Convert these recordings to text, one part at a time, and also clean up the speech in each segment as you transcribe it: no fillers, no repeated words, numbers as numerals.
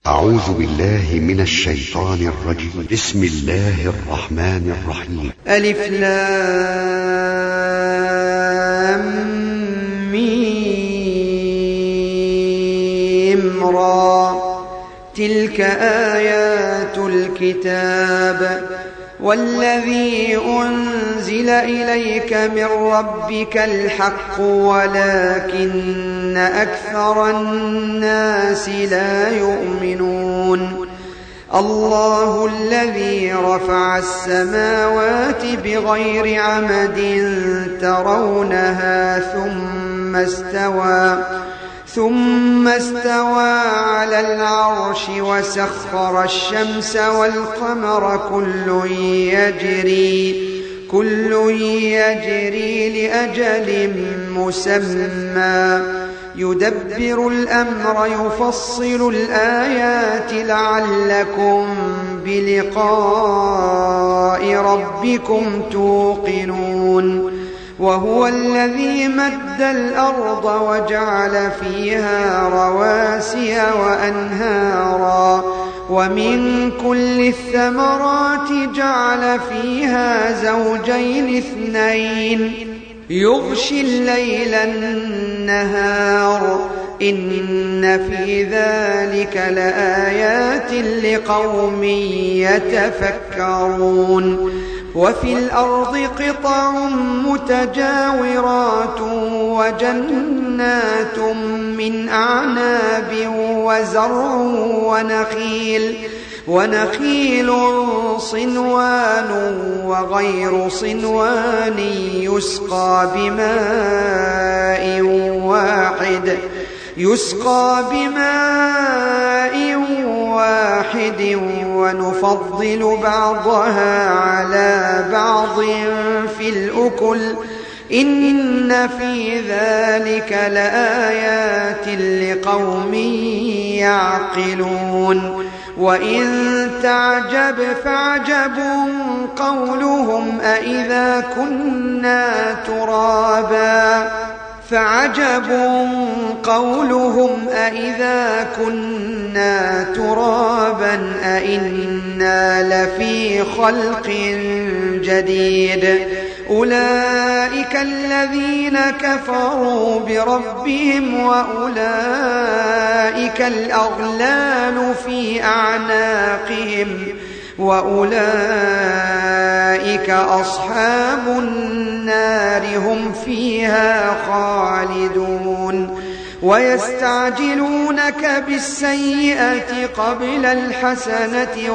أعوذ بالله من الشيطان الرجيم. بسم الله الرحمن الرحيم. ألف لام ميم را، تلك آيات الكتاب والذي أنزل إليك من ربك الحق ولكن أكثر الناس لا يؤمنون. الله الذي رفع السماوات بغير عمد ترونها ثم استوى على العرش وسخر الشمس والقمر كل يجري لأجل مسمى يدبر الأمر يفصل الآيات لعلكم بلقاء ربكم توقنون. وهو الذي مد الأرض وجعل فيها رواسي وأنهارا ومن كل الثمرات جعل فيها زوجين اثنين يغشي الليل النهار إن في ذلك لآيات لقوم يتفكرون. وفي الأرض قطع متجاورات وجنات من أعناب وزرع ونخيل صنوان وغير صنوان يسقى بماء واحد ونفضل بعضها على بعض في الأكل إن في ذلك لآيات لقوم يعقلون. وإن تعجب فعجب قولهم أإذا كنا ترابا أإنا لفي خلق جديد. أولئك الذين كفروا بربهم وأولئك الأغلال في أعناقهم وأولئك أصحاب النار هم فيها خالدون. ويستعجلونك بالسيئة قبل الحسنة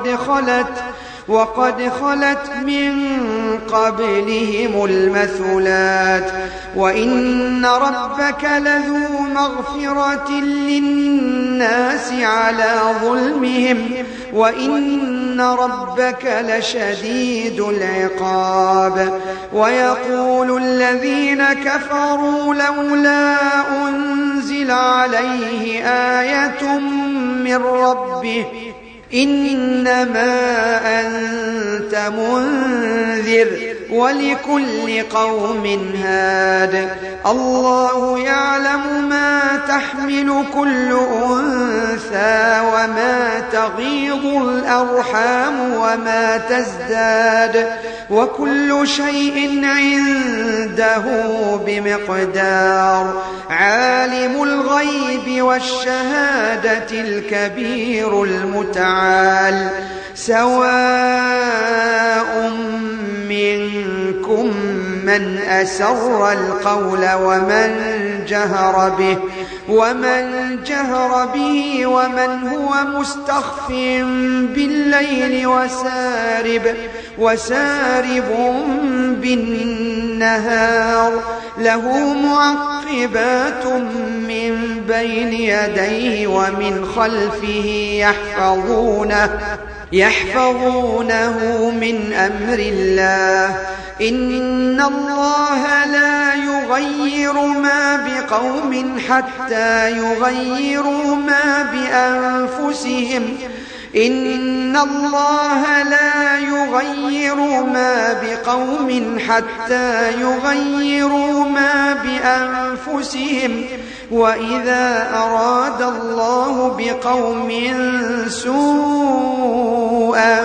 وقد خلت من قبلهم المثلات وإن ربك لذو مغفرة للناس على ظلمهم وإن ربك لشديد العقاب. ويقول الذين كفروا لولا أنزل عليه آية من ربه إنما أنت منذر ولكل قوم هاد. الله يعلم ما تحمل كل أنثى وما تغيض الأرحام وما تزداد وكل شيء عنده بمقدار. عالم الغيب والشهادة الكبير المتعال. سواء منكم من أسر القول ومن جهر به ومن هو مستخف بالليل وسارب بالنهار. له معقبات من بين يديه ومن خلفه يحفظونه من أمر الله. إن الله لا يغير ما بقوم حتى يغيروا ما بأنفسهم إن الله لا يغير ما بقوم حتى يغيروا ما بأنفسهم وإذا أراد الله بقوم سوءا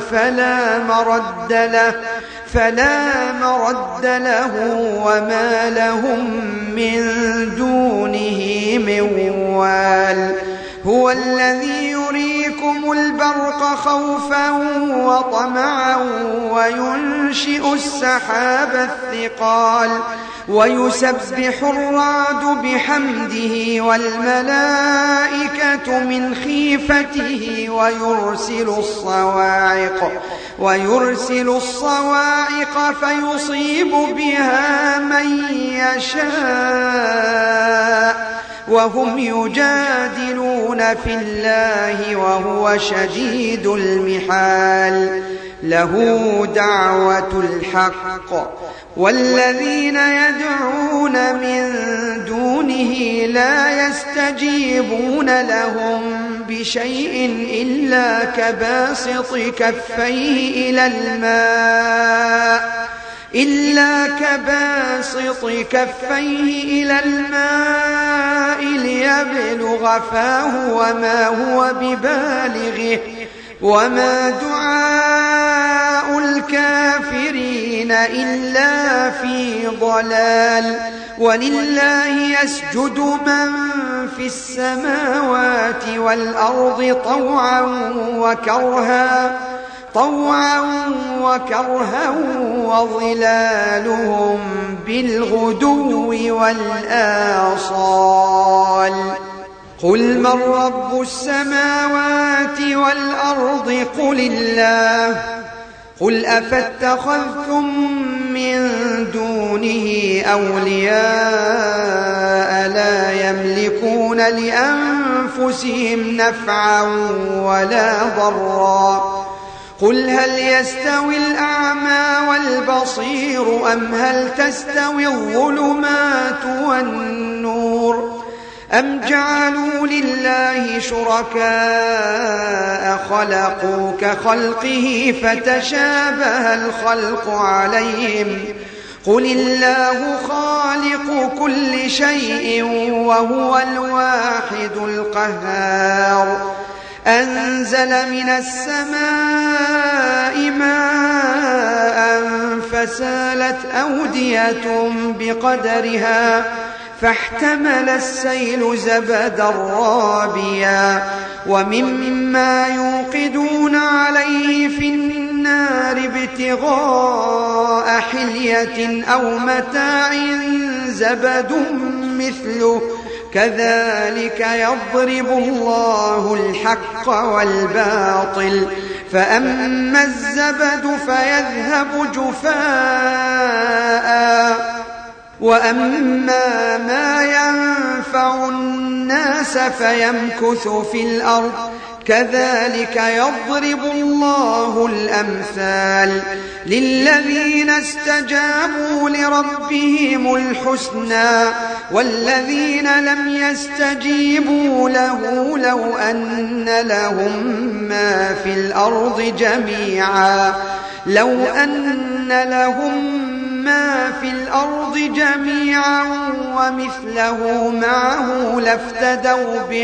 فلا مرد له وما لهم من دونه من وال هو الذي يريكم البرق خوفا وطمعا وينشئ السحاب الثقال ويسبح الرعد بحمده والملائكة من خيفته ويرسل الصواعق فيصيب بها من يشاء وهم يجادلون في الله وهو شديد المحال له دعوة الحق والذين يدعون من دونه لا يستجيبون لهم بشيء إلا كباسط كفيه إلى الماء ليبلغ فاه وما هو ببالغه وما دعاء الكافرين إلا في ضلال ولله يسجد من في السماوات والأرض طوعا وكرها وظلالهم بالغدو والآصال قل من رب السماوات والأرض قل الله قل أفاتخذتم من دونه أولياء لا يملكون لأنفسهم نفعا ولا ضرا قل هل يستوي الأعمى والبصير أم هل تستوي الظلمات والنور أم جعلوا لله شركاء خلقوا كخلقه فتشابه الخلق عليهم قل الله خالق كل شيء وهو الواحد القهار أنزل من السماء ماء فسالت أودية بقدرها فاحتمل السيل زبدا رابيا ومما يوقدون عليه في النار ابتغاء حلية أو متاع زبد مثله كذلك يضرب الله الحق والباطل فأما الزبد فيذهب جفاء وأما ما ينفع الناس فيمكث في الأرض كذلك يضرب الله الأمثال للذين استجابوا لربهم الحسنى والذين لم يستجيبوا له لو أن لهم ما في الأرض جميعا ومثله معه لافتدوا به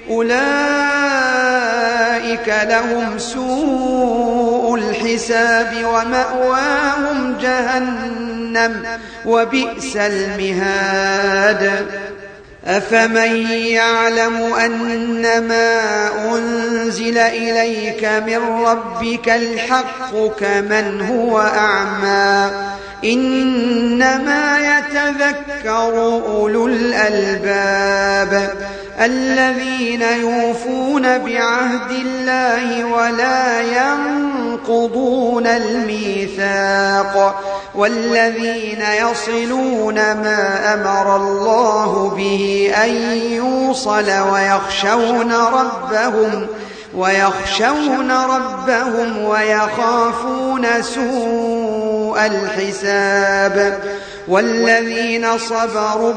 أولئك لهم سوء الحساب ومأواهم جهنم وبئس المهاد أفمن يعلم أنما أنزل إليك من ربك الحق كمن هو أعمى إنما يتذكر أولو الألباب الذين يوفون بعهد الله ولا ينقضون الميثاق والذين يصلون ما أمر الله به أن يوصل ويخشون ربهم ويخافون سوء الحساب والذين صبروا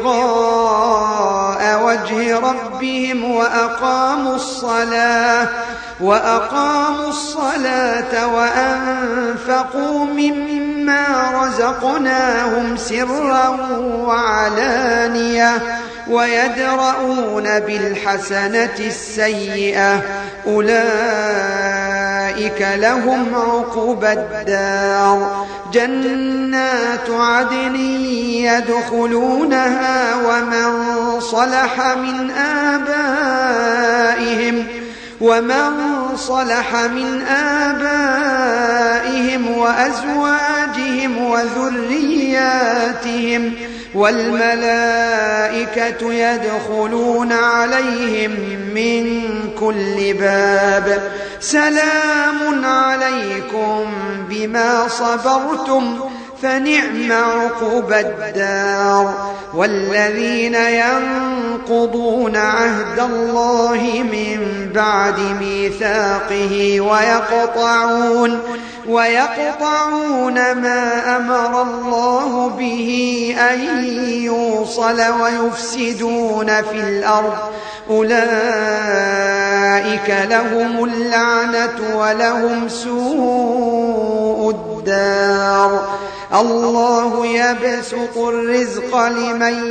ابتغاء وجه ربهم وأقاموا الصلاة وأنفقوا مما رزقناهم سرا وعلانية ويدرؤون بالحسنة السيئة أولئك لهم عقبى الدار جنات عدن يدخلونها ومن صلح من آبائهم وأزواجهم وذرياتهم والملائكة يدخلون عليهم من كل باب سلام عليكم بما صبرتم فنعم عقبى الدار والذين ينقضون عهد الله من بعد ميثاقه ويقطعون ما أمر الله به أن يوصل ويفسدون في الأرض أولئك لهم اللعنة ولهم سوء الدار الله يبسط الرزق لمن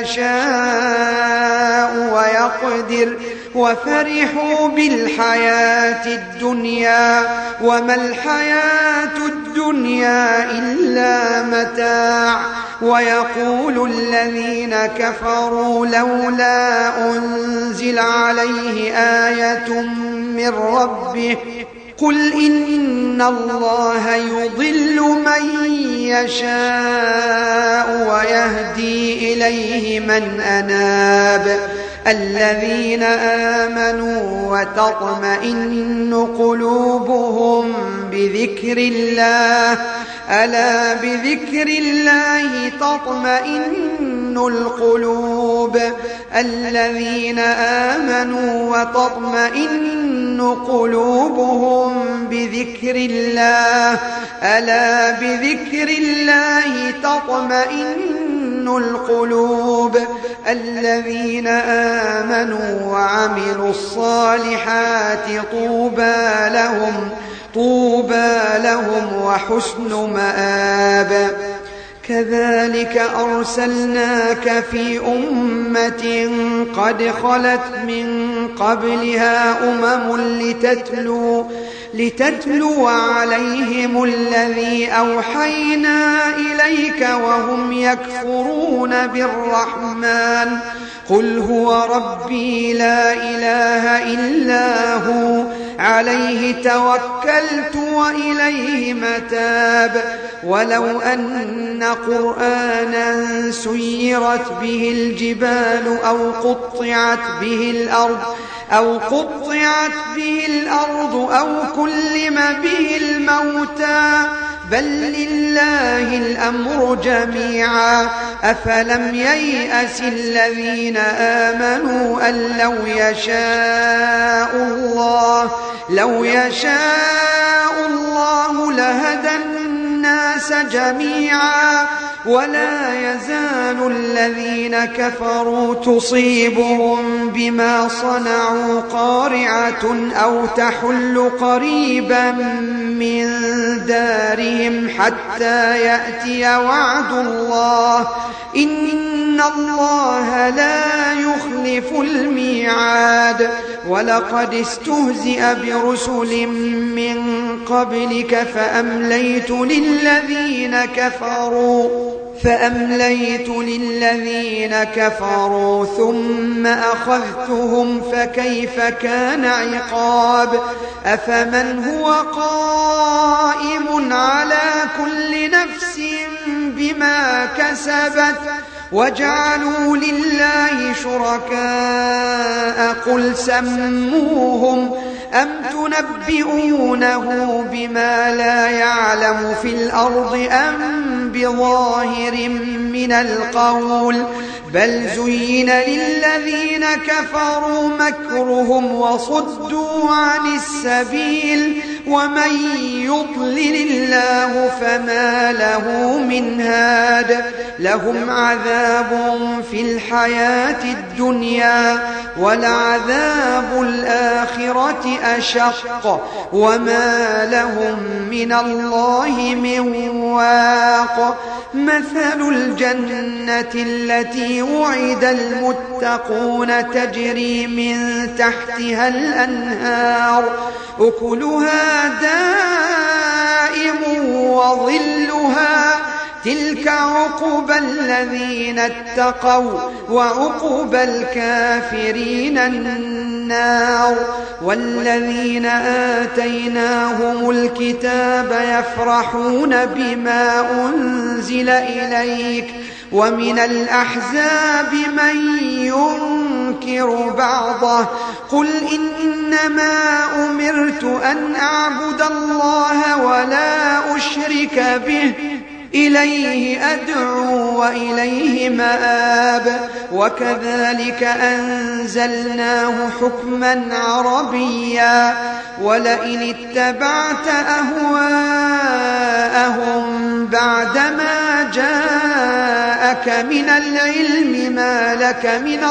يشاء ويقدر وفرحوا بالحياة الدنيا وما الحياة الدنيا إلا متاع ويقول الذين كفروا لولا أنزل عليه آية من ربه قل إن الله يضل من يشاء ويهدي إليه من أناب الذين آمنوا وتطمئن قلوبهم بذكر الله ألا بذكر الله تطمئن القلوب الذين آمنوا وتطمئن قلوبهم بذكر الله ألا بذكر الله تطمئن القلوب الذين آمنوا وعملوا الصالحات طوبى لهم وحسن مآب كذلك أرسلناك في أمة قد خلت من قبلها لتتلو عليهم الذي أوحينا إليك وهم يكفرون بالرحمن قل هو ربي لا إله إلا هو عليه توكلت وإليه متاب ولو أن قرآنا سيرت به الجبال أو قطعت به الأرض أو كلم به الموتى بل لله الأمر جميعا أفلم ييأس الذين آمنوا أن لو يشاء الله لهدى الناس جميعا ولا يزال الذين كفروا تصيبهم بما صنعوا قارعة أو تحل قريبا من دارهم حتى يأتي وعد الله إن الله لا يخلف الميعاد ولقد استهزئ برسل من قبلك فأمليت للذين كفروا ثم أخذتهم فكيف كان عقاب أفمن هو قائم على كل نفس بما كسبت وجعلوا لله شركاء قل سموهم أم تنبئونه بما لا يعلم في الأرض أم بظاهر من القول بل زين للذين كفروا مكرهم وصدوا عن السبيل ومن يضلل الله فما له من هاد لهم عذاب في الحياة الدنيا ولعذاب الآخرة أشق وما لهم من الله من واق مثل الجنة التي وعد المتقون تجري من تحتها الأنهار أكلها دائم وظلها تلك عقبى الذين اتقوا وعقبى الكافرين النار والذين آتيناهم الكتاب يفرحون بما أنزل إليك ومن الأحزاب من ينكر بعضه قل إنما أمرت أن أعبد الله ولا أشرك به إليه أدعو وإليه مآب وكذلك أنزلناه حكما عربيا ولئن اتبعت أهواءهم بعدما جاءك من العلم ما لك من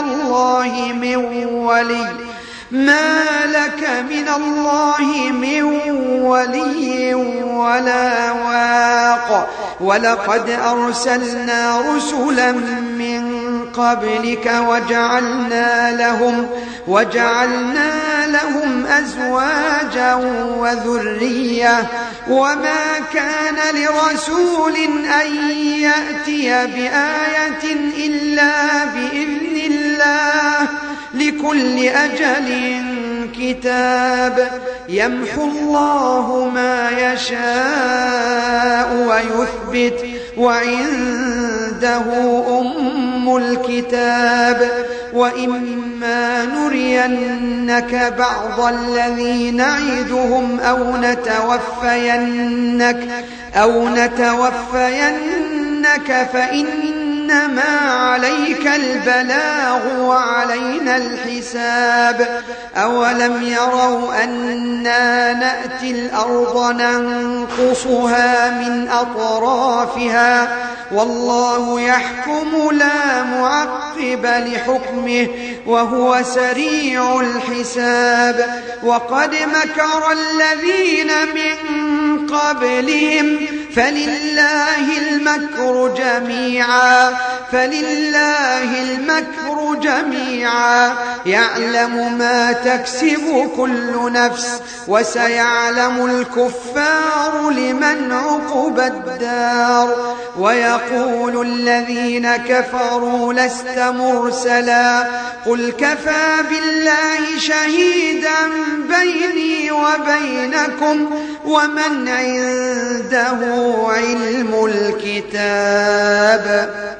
ولي ولا واق ولقد أرسلنا رسلا من قبلك وجعلنا لهم أزواجا وذرية وما كان لرسول أن يأتي بآية إلا بإذن الله لكل أجل كتاب يمحو الله ما يشاء ويثبت وعنده أم الكتاب وإما نرينك بعض الذي نعدهم أو نتوفينك فإنما عليك البلاغ وعلينا الحساب أولم يروا أنا نأتي الأرض ننقصها من أطرافها والله يحكم لا معقب لحكمه وهو سريع الحساب وقد مكر الذين من قبلهم فلله المكر جميعا يعلم ما تكسب كل نفس وسيعلم الكفار لمن عقبى الدار ويقول الذين كفروا لست مرسلا قل كفى بالله شهيدا بيني وبينكم ومن عنده علم الكتاب